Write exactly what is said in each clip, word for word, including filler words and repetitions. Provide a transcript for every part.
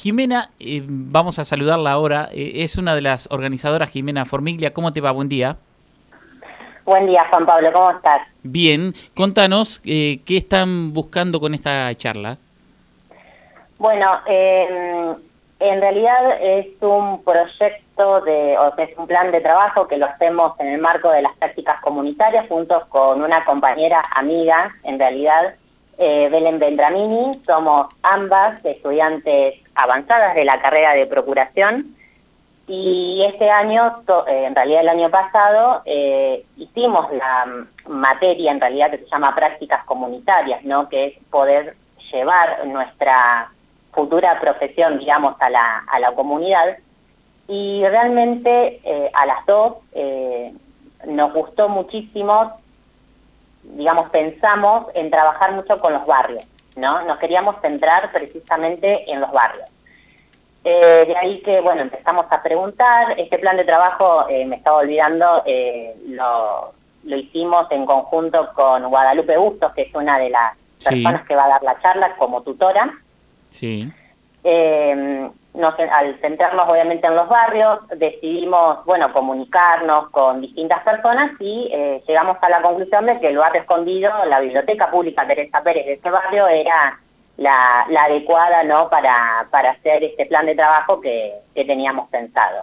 Jimena, eh, vamos a saludarla ahora, eh, es una de las organizadoras, Jimena Formiglia. ¿Cómo te va? Buen día. Buen día, Juan Pablo, ¿cómo estás? Bien, contanos eh, qué están buscando con esta charla. Bueno, eh, en realidad es un proyecto, de, o sea, es un plan de trabajo que lo hacemos en el marco de las prácticas comunitarias junto con una compañera amiga, en realidad, eh, Belén Vendramini. Somos ambas estudiantes avanzadas de la carrera de Procuración. Y este año, en realidad el año pasado, eh, hicimos la materia en realidad que se llama prácticas comunitarias, ¿no? Que es poder llevar nuestra futura profesión, digamos, a la, a la comunidad. Y realmente eh, a las dos eh, nos gustó muchísimo, digamos, pensamos en trabajar mucho con los barrios, ¿no? Nos queríamos centrar precisamente en los barrios. Eh, de ahí que, bueno, empezamos a preguntar. Este plan de trabajo, eh, me estaba olvidando, eh, lo, lo hicimos en conjunto con Guadalupe Bustos, que es una de las sí. personas que va a dar la charla como tutora. Sí. Eh, nos, al centrarnos obviamente en los barrios, decidimos, bueno, comunicarnos con distintas personas y eh, llegamos a la conclusión de que el barrio escondido, la Biblioteca Pública Teresa Pérez de ese barrio, era La, la adecuada, ¿no? para, para hacer este plan de trabajo que, que teníamos pensado.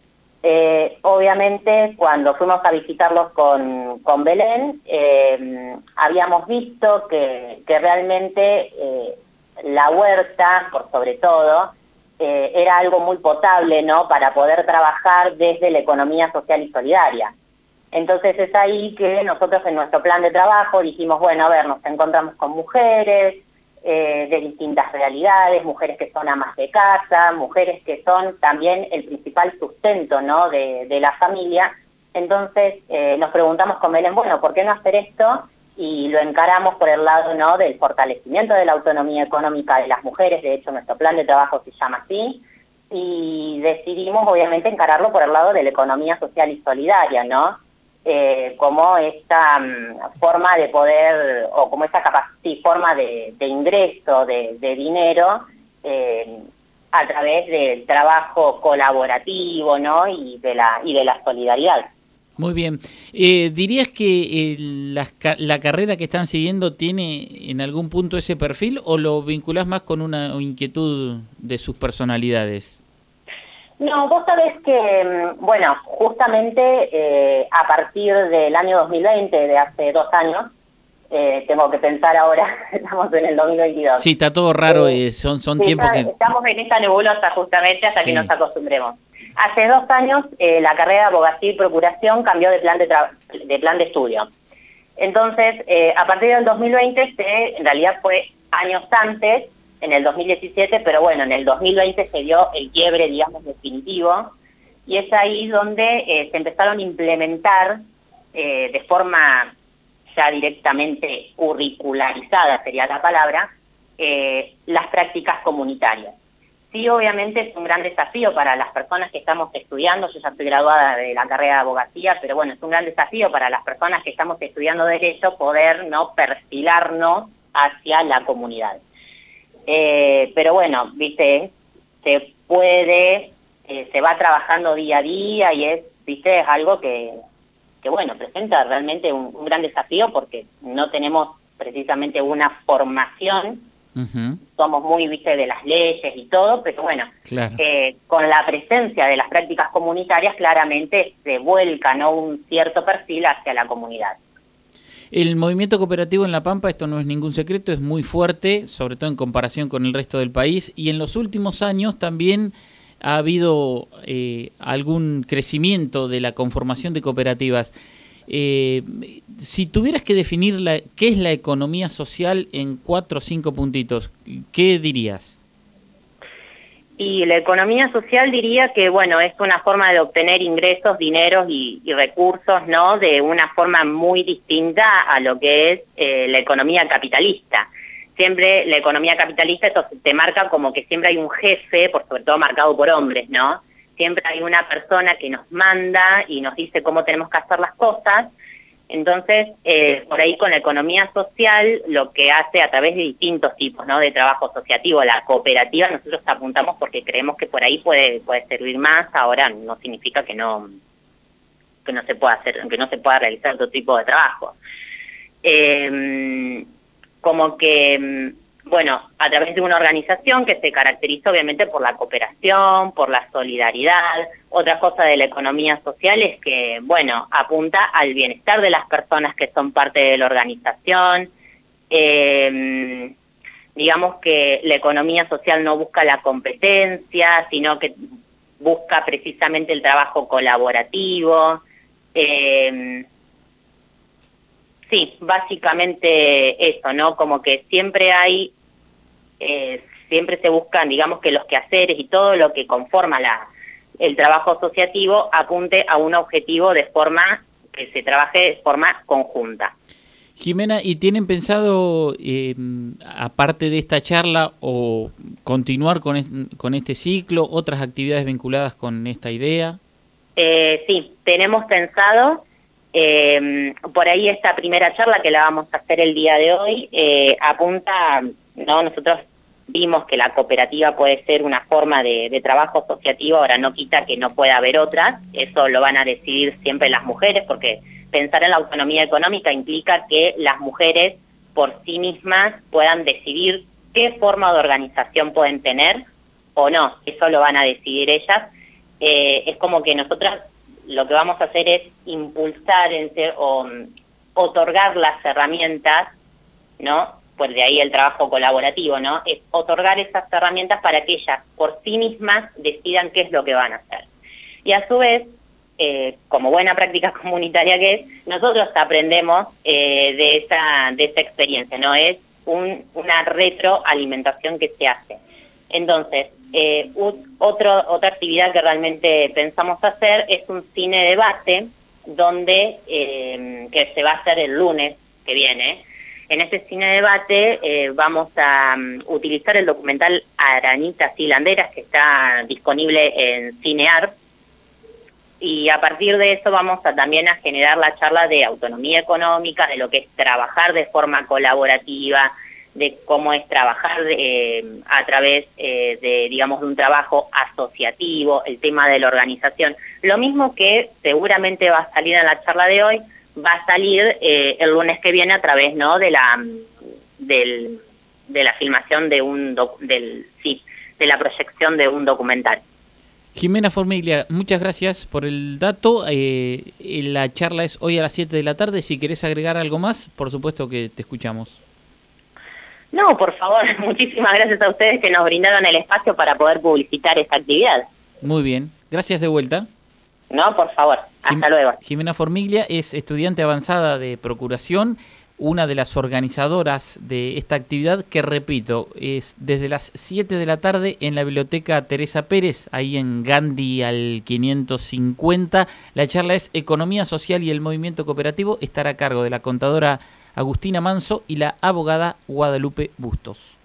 Eh, obviamente, cuando fuimos a visitarlos con, con Belén, eh, habíamos visto que, que realmente eh, la huerta, por sobre todo, eh, era algo muy potable, ¿no? Para poder trabajar desde la economía social y solidaria. Entonces es ahí que nosotros en nuestro plan de trabajo dijimos, bueno, a ver, nos encontramos con mujeres, Eh, de distintas realidades, mujeres que son amas de casa, mujeres que son también el principal sustento, ¿no? de, de la familia. Entonces eh, nos preguntamos con Belén, bueno, ¿por qué no hacer esto? Y lo encaramos por el lado, ¿no? del fortalecimiento de la autonomía económica de las mujeres. De hecho, nuestro plan de trabajo se llama así, y decidimos obviamente encararlo por el lado de la economía social y solidaria, ¿no? Eh, como esta um, forma de poder, o como esta capacidad, forma de, de ingreso de, de dinero eh, a través del trabajo colaborativo, ¿no? y de la y de la solidaridad. Muy bien. Eh, ¿Dirías que eh, la, la carrera que están siguiendo tiene en algún punto ese perfil o lo vinculás más con una inquietud de sus personalidades? No, vos sabés que, bueno, justamente eh, a partir del año dos mil veinte, de hace dos años, eh, tengo que pensar ahora, estamos en el dos mil veintidós. Sí, está todo raro, eh, son, son sí, tiempos está, que... Estamos en esta nebulosa justamente hasta sí. que nos acostumbremos. Hace dos años eh, la carrera de abogacía y procuración cambió de plan de, de, plan de estudio. Entonces, eh, a partir del dos mil veinte, se, en realidad fue años antes, en el dos mil diecisiete, pero bueno, en el dos mil veinte se dio el quiebre, digamos, definitivo, y es ahí donde eh, se empezaron a implementar eh, de forma ya directamente curricularizada, sería la palabra, eh, las prácticas comunitarias. Sí, obviamente es un gran desafío para las personas que estamos estudiando. Yo ya estoy graduada de la carrera de abogacía, pero bueno, es un gran desafío para las personas que estamos estudiando Derecho poder, ¿no? perfilarnos hacia la comunidad. Eh, pero bueno, viste, se puede, eh, se va trabajando día a día y es, viste, es algo que, que bueno, presenta realmente un, un gran desafío porque no tenemos precisamente una formación, uh-huh. somos muy, viste, de las leyes y todo, pero bueno, claro. eh, con la presencia de las prácticas comunitarias claramente se vuelca, ¿no? un cierto perfil hacia la comunidad. El movimiento cooperativo en La Pampa, esto no es ningún secreto, es muy fuerte, sobre todo en comparación con el resto del país, y en los últimos años también ha habido eh, algún crecimiento de la conformación de cooperativas. Eh, si tuvieras que definir la, qué es la economía social en cuatro o cinco puntitos, ¿qué dirías? Y la economía social diría que, bueno, es una forma de obtener ingresos, dineros y, y recursos, ¿no? De una forma muy distinta a lo que es eh, la economía capitalista. Siempre la economía capitalista, eso te marca como que siempre hay un jefe, por sobre todo marcado por hombres, ¿no? Siempre hay una persona que nos manda y nos dice cómo tenemos que hacer las cosas. Entonces, eh, por ahí con la economía social, lo que hace a través de distintos tipos, ¿no?, de trabajo asociativo, la cooperativa, nosotros apuntamos porque creemos que por ahí puede, puede servir más. Ahora no significa que no, que no se pueda hacer, que no se pueda realizar otro tipo de trabajo. Eh, como que, bueno, a través de una organización que se caracteriza obviamente por la cooperación, por la solidaridad. Otra cosa de la economía social es que, bueno, apunta al bienestar de las personas que son parte de la organización. Eh, digamos que la economía social no busca la competencia, sino que busca precisamente el trabajo colaborativo. Eh, sí, básicamente eso, ¿no? Como que siempre hay... Eh, siempre se buscan, digamos, que los quehaceres y todo lo que conforma la, el trabajo asociativo apunte a un objetivo de forma que se trabaje de forma conjunta. Jimena, ¿y tienen pensado, eh, aparte de esta charla, o continuar con, es, con este ciclo, otras actividades vinculadas con esta idea? Eh, sí, tenemos pensado, eh, por ahí esta primera charla que la vamos a hacer el día de hoy, eh, apunta, ¿no? Nosotros vimos que la cooperativa puede ser una forma de, de trabajo asociativo, ahora no quita que no pueda haber otras, eso lo van a decidir siempre las mujeres, porque pensar en la autonomía económica implica que las mujeres por sí mismas puedan decidir qué forma de organización pueden tener o no, eso lo van a decidir ellas. Eh, es como que nosotras lo que vamos a hacer es impulsar en ser, o um, otorgar las herramientas, ¿no? Pues de ahí el trabajo colaborativo, ¿no? Es otorgar esas herramientas para que ellas por sí mismas decidan qué es lo que van a hacer. Y a su vez, eh, como buena práctica comunitaria que es, nosotros aprendemos eh, de, esa, de esa experiencia, ¿no? Es un, una retroalimentación que se hace. Entonces, eh, otro, otra actividad que realmente pensamos hacer es un cine debate, donde, eh, que se va a hacer el lunes que viene. En ese cine debate eh, vamos a um, utilizar el documental Arañitas Hilanderas, que está disponible en Cinear, y a partir de eso vamos a también a generar la charla de autonomía económica, de lo que es trabajar de forma colaborativa, de cómo es trabajar eh, a través eh, de, digamos, de un trabajo asociativo, el tema de la organización. Lo mismo que seguramente va a salir en la charla de hoy, va a salir eh, el lunes que viene a través, ¿no?, de la del, de la filmación de un doc, del sí, de la proyección de un documental. Jimena Formiglia, muchas gracias por el dato. Eh, la charla es hoy a las siete de la tarde. Si querés agregar algo más, por supuesto que te escuchamos. No, por favor, muchísimas gracias a ustedes que nos brindaron el espacio para poder publicitar esta actividad. Muy bien, gracias de vuelta. No, por favor, hasta Jim, luego. Jimena Formiglia es estudiante avanzada de Procuración, una de las organizadoras de esta actividad que, repito, es desde las siete de la tarde en la Biblioteca Teresa Pérez, ahí en Gandhi al quinientos cincuenta. La charla es Economía Social y el Movimiento Cooperativo, estará a cargo de la contadora Agustina Manso y la abogada Guadalupe Bustos.